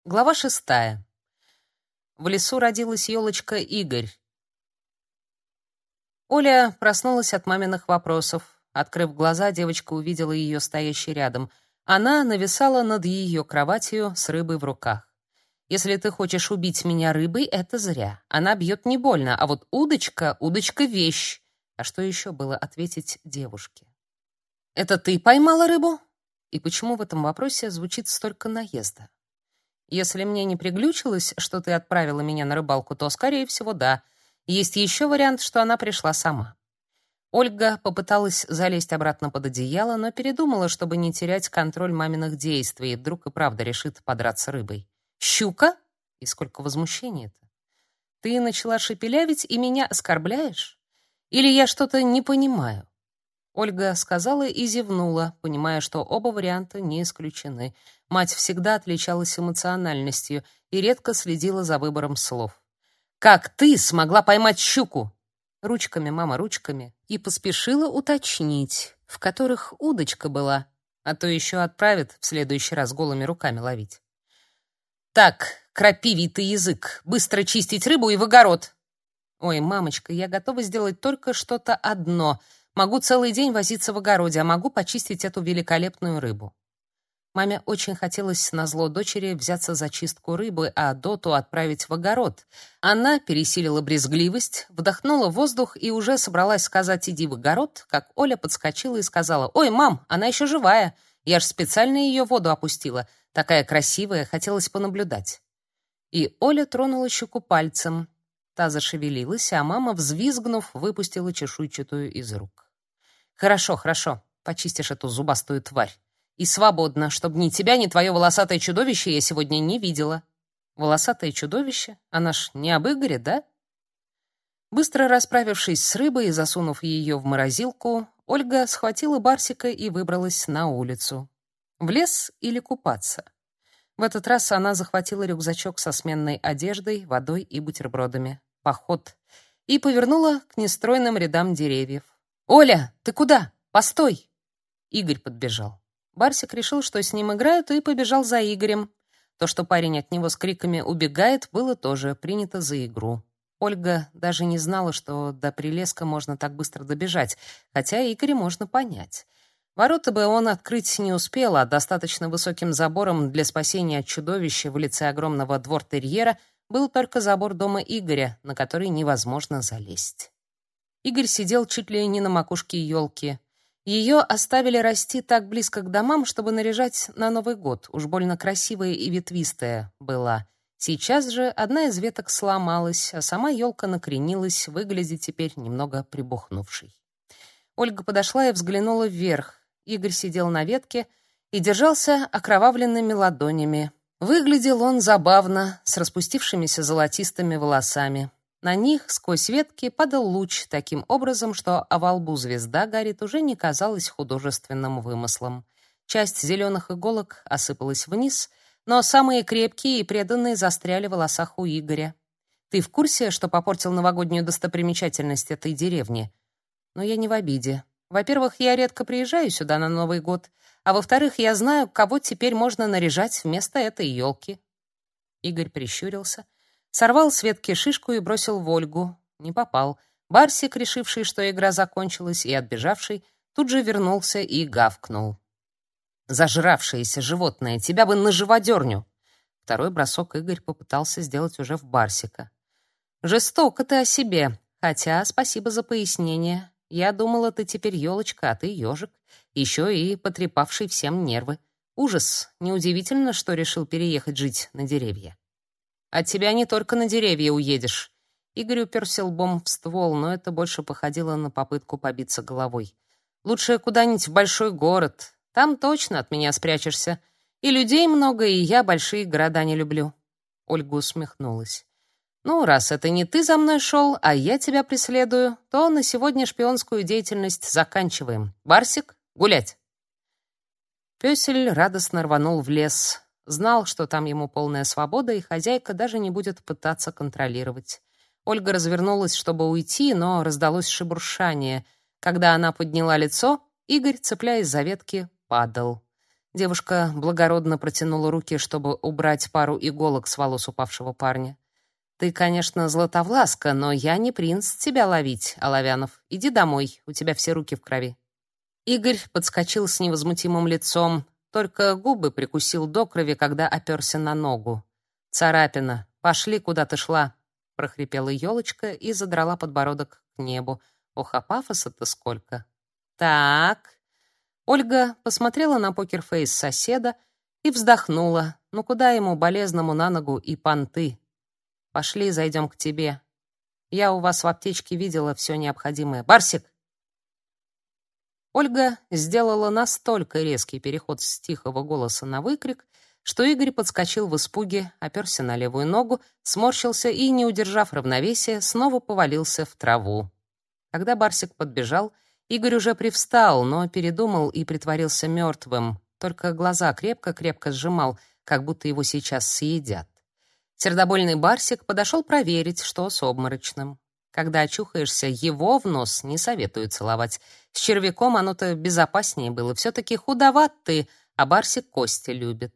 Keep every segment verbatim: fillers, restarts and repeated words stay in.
Глава шестая. В лесу родилась елочка Игорь. Оля проснулась от маминых вопросов. Открыв глаза, девочка увидела ее стоящей рядом. Она нависала над ее кроватью с рыбой в руках. «Если ты хочешь убить меня рыбой, это зря. Она бьет не больно, а вот удочка, удочка — вещь». А что еще было ответить девушке? «Это ты поймала рыбу?» И почему в этом вопросе звучит столько наезда? Если мне не приглючилось, что ты отправила меня на рыбалку, то, скорее всего, да. Есть еще вариант, что она пришла сама. Ольга попыталась залезть обратно под одеяло, но передумала, чтобы не терять контроль маминых действий, и вдруг и правда решит подраться рыбой. «Щука?» И сколько возмущения-то. «Ты начала шепелявить и меня оскорбляешь? Или я что-то не понимаю?» Ольга сказала и зевнула, понимая, что оба варианта не исключены. Мать всегда отличалась эмоциональностью и редко следила за выбором слов. «Как ты смогла поймать щуку?» Ручками, мама, ручками. И поспешила уточнить, в которых удочка была, а то еще отправит в следующий раз голыми руками ловить. «Так, крапивий ты язык, быстро чистить рыбу и в огород!» «Ой, мамочка, я готова сделать только что-то одно — Могу целый день возиться в огороде, а могу почистить эту великолепную рыбу». Маме очень хотелось назло дочери взяться за чистку рыбы, а Доту отправить в огород. Она пересилила брезгливость, вдохнула воздух и уже собралась сказать «иди в огород», как Оля подскочила и сказала: «Ой, мам, она еще живая. Я ж специально ее в воду опустила. Такая красивая, хотелось понаблюдать». И Оля тронула щуку пальцем. Та зашевелилась, а мама, взвизгнув, выпустила чешуйчатую из рук. «Хорошо, хорошо, почистишь эту зубастую тварь. И свободно, чтобы ни тебя, ни твое волосатое чудовище я сегодня не видела». «Волосатое чудовище? Она ж не об Игоре, да?» Быстро расправившись с рыбой и засунув ее в морозилку, Ольга схватила Барсика и выбралась на улицу. В лес или купаться? В этот раз она захватила рюкзачок со сменной одеждой, водой и бутербродами. Поход. И повернула к нестройным рядам деревьев. «Оля, ты куда? Постой!» Игорь подбежал. Барсик решил, что с ним играют, и побежал за Игорем. То, что парень от него с криками убегает, было тоже принято за игру. Ольга даже не знала, что до прилеска можно так быстро добежать, хотя Игоря можно понять. Ворота бы он открыть не успел, а достаточно высоким забором для спасения от чудовища в лице огромного двор-терьера был только забор дома Игоря, на который невозможно залезть. Игорь сидел чуть ли не на макушке елки. Ее оставили расти так близко к домам, чтобы наряжать на Новый год. Уж больно красивая и ветвистая была. Сейчас же одна из веток сломалась, а сама елка накренилась, выглядя теперь немного прибухнувшей. Ольга подошла и взглянула вверх. Игорь сидел на ветке и держался окровавленными ладонями. Выглядел он забавно, с распустившимися золотистыми волосами. На них сквозь ветки падал луч таким образом, что о во лбу звезда горит уже не казалось художественным вымыслом. Часть зеленых иголок осыпалась вниз, но самые крепкие и преданные застряли в волосах у Игоря. «Ты в курсе, что попортил новогоднюю достопримечательность этой деревни?» «Но я не в обиде. Во-первых, я редко приезжаю сюда на Новый год, а во-вторых, я знаю, кого теперь можно наряжать вместо этой елки». Игорь прищурился, сорвал с ветки шишку и бросил в Ольгу. Не попал. Барсик, решивший, что игра закончилась, и отбежавший, тут же вернулся и гавкнул. «Зажравшееся животное, тебя бы на живодерню!» Второй бросок Игорь попытался сделать уже в Барсика. «Жестоко ты о себе, хотя спасибо за пояснение. Я думала, ты теперь елочка, а ты ежик, еще и потрепавший всем нервы. Ужас, неудивительно, что решил переехать жить на деревья». «От тебя не только на деревья уедешь». Игорь уперся лбом в ствол, но это больше походило на попытку побиться головой. «Лучше куда-нибудь в большой город. Там точно от меня спрячешься. И людей много, и я большие города не люблю». Ольга усмехнулась. «Ну, раз это не ты за мной шел, а я тебя преследую, то на сегодня шпионскую деятельность заканчиваем. Барсик, гулять!» Пёсель радостно рванул в лес. Знал, что там ему полная свобода, и хозяйка даже не будет пытаться контролировать. Ольга развернулась, чтобы уйти, но раздалось шебуршание. Когда она подняла лицо, Игорь, цепляясь за ветки, падал. Девушка благородно протянула руки, чтобы убрать пару иголок с волос упавшего парня. «Ты, конечно, Златовласка, но я не принц тебя ловить, Оловянов. Иди домой, у тебя все руки в крови». Игорь подскочил с невозмутимым лицом, только губы прикусил до крови, когда оперся на ногу. «Царапина, пошли, куда ты шла», — прохрипела елочка и задрала подбородок к небу. «Ох, а пафоса-то сколько!» «Так...» Ольга посмотрела на покерфейс соседа и вздохнула. «Ну куда ему, болезному, на ногу и понты? Пошли, зайдем к тебе. Я у вас в аптечке видела все необходимое. Барсик!» Ольга сделала настолько резкий переход с тихого голоса на выкрик, что Игорь подскочил в испуге, оперся на левую ногу, сморщился и, не удержав равновесия, снова повалился в траву. Когда Барсик подбежал, Игорь уже привстал, но передумал и притворился мертвым, только глаза крепко-крепко сжимал, как будто его сейчас съедят. Сердобольный Барсик подошел проверить, что с обморочным. Когда очухаешься, его в нос не советуют целовать. С червяком оно-то безопаснее было. Все-таки худоват ты, а Барсик кости любит.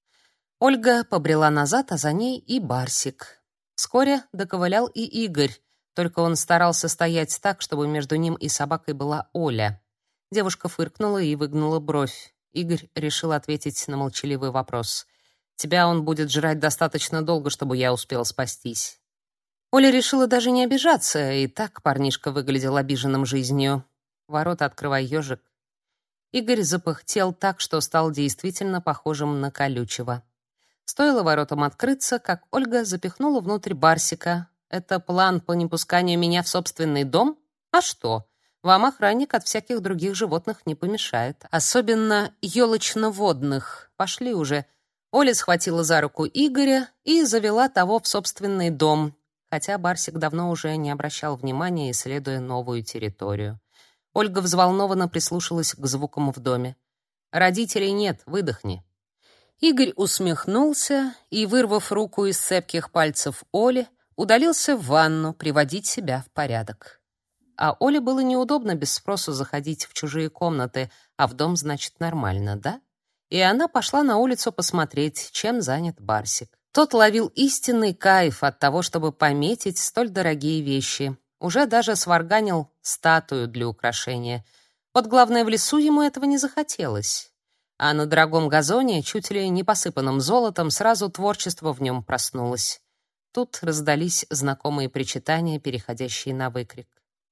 Ольга побрела назад, а за ней и Барсик. Вскоре доковылял и Игорь, только он старался стоять так, чтобы между ним и собакой была Оля. Девушка фыркнула и выгнула бровь. Игорь решил ответить на молчаливый вопрос. «Тебя он будет жрать достаточно долго, чтобы я успел спастись». Оля решила даже не обижаться, и так парнишка выглядел обиженным жизнью. «Ворота открывай, ежик». Игорь запыхтел так, что стал действительно похожим на колючего. Стоило воротам открыться, как Ольга запихнула внутрь Барсика. «Это план по непусканию меня в собственный дом? А что? Вам охранник от всяких других животных не помешает. Особенно елочно-водных. Пошли уже». Оля схватила за руку Игоря и завела того в собственный дом, хотя Барсик давно уже не обращал внимания, исследуя новую территорию. Ольга взволнованно прислушалась к звукам в доме. «Родителей нет, выдохни». Игорь усмехнулся и, вырвав руку из цепких пальцев Оли, удалился в ванну приводить себя в порядок. А Оле было неудобно без спросу заходить в чужие комнаты, а в дом, значит, нормально, да? И она пошла на улицу посмотреть, чем занят Барсик. Тот ловил истинный кайф от того, чтобы пометить столь дорогие вещи. Уже даже сварганил статую для украшения. Вот главное, в лесу ему этого не захотелось. А на дорогом газоне, чуть ли не посыпанном золотом, сразу творчество в нем проснулось. Тут раздались знакомые причитания, переходящие на выкрик.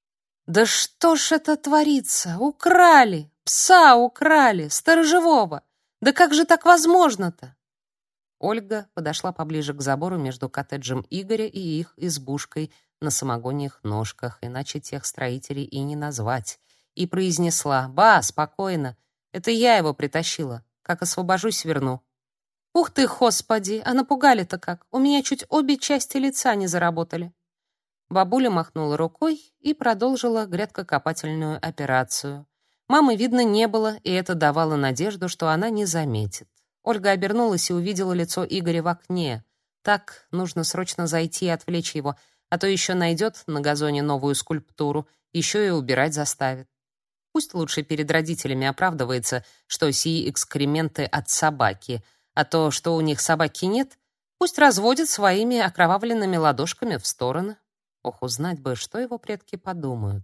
«Да что ж это творится? Украли! Пса украли! Сторожевого! Да как же так возможно-то?» Ольга подошла поближе к забору между коттеджем Игоря и их избушкой на самогонных ножках, иначе тех строителей и не назвать, и произнесла: «Ба, спокойно, это я его притащила. Как освобожусь, верну». «Ух ты, господи, а напугали-то как! У меня чуть обе части лица не заработали». Бабуля махнула рукой и продолжила грядкокопательную операцию. Мамы видно не было, и это давало надежду, что она не заметит. Ольга обернулась и увидела лицо Игоря в окне. Так, нужно срочно зайти и отвлечь его, а то еще найдет на газоне новую скульптуру, еще и убирать заставит. Пусть лучше перед родителями оправдывается, что сии экскременты от собаки, а то, что у них собаки нет, пусть разводит своими окровавленными ладошками в стороны. Ох, узнать бы, что его предки подумают.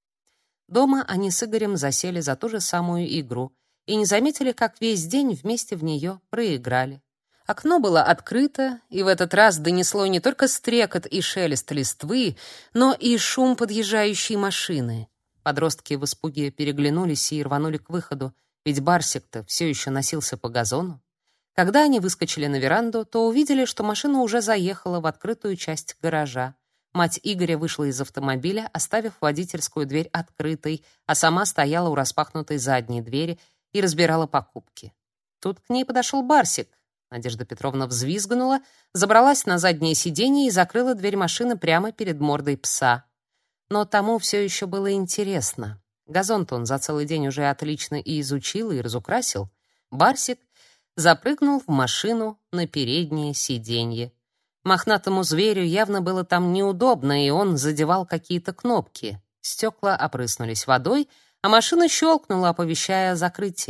Дома они с Игорем засели за ту же самую игру и не заметили, как весь день вместе в нее проиграли. Окно было открыто, и в этот раз донесло не только стрекот и шелест листвы, но и шум подъезжающей машины. Подростки в испуге переглянулись и рванули к выходу, ведь Барсик-то все еще носился по газону. Когда они выскочили на веранду, то увидели, что машина уже заехала в открытую часть гаража. Мать Игоря вышла из автомобиля, оставив водительскую дверь открытой, а сама стояла у распахнутой задней двери и разбирала покупки. Тут к ней подошел Барсик. Надежда Петровна взвизгнула, забралась на заднее сиденье и закрыла дверь машины прямо перед мордой пса. Но тому все еще было интересно. Газон-то он за целый день уже отлично и изучил, и разукрасил. Барсик запрыгнул в машину на переднее сиденье. Мохнатому зверю явно было там неудобно, и он задевал какие-то кнопки. Стекла опрыснулись водой, а машина щелкнула, оповещая о закрытии.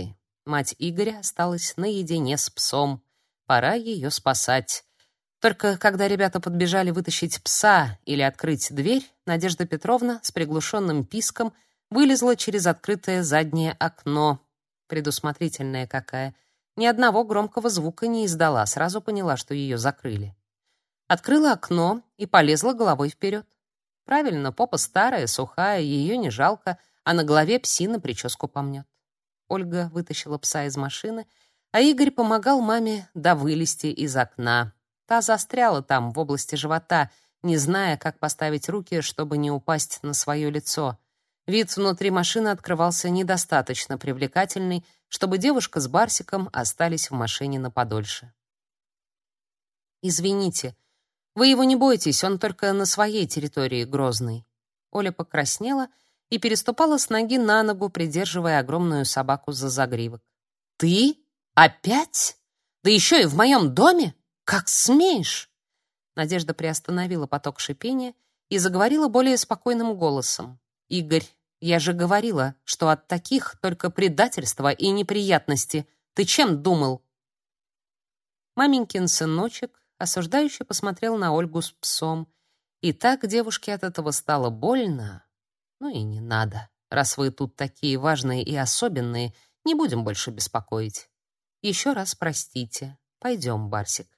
Мать Игоря осталась наедине с псом. Пора ее спасать. Только когда ребята подбежали вытащить пса или открыть дверь, Надежда Петровна с приглушенным писком вылезла через открытое заднее окно. Предусмотрительная какая. Ни одного громкого звука не издала, сразу поняла, что ее закрыли. Открыла окно и полезла головой вперед. Правильно, попа старая, сухая, ее не жалко, а на голове псина прическу помнет. Ольга вытащила пса из машины, а Игорь помогал маме довылезти из окна. Та застряла там, в области живота, не зная, как поставить руки, чтобы не упасть на свое лицо. Вид внутри машины открывался недостаточно привлекательный, чтобы девушка с Барсиком остались в машине на подольше. «Извините, вы его не бойтесь, он только на своей территории грозный». Оля покраснела и переступала с ноги на ногу, придерживая огромную собаку за загривок. «Ты? Опять? Да еще и в моем доме? Как смеешь?» Надежда приостановила поток шипения и заговорила более спокойным голосом. «Игорь, я же говорила, что от таких только предательство и неприятности. Ты чем думал?» Маменькин сыночек осуждающе посмотрел на Ольгу с псом. И так девушке от этого стало больно. Ну и не надо. Раз вы тут такие важные и особенные, не будем больше беспокоить. Еще раз простите. Пойдем, Барсик.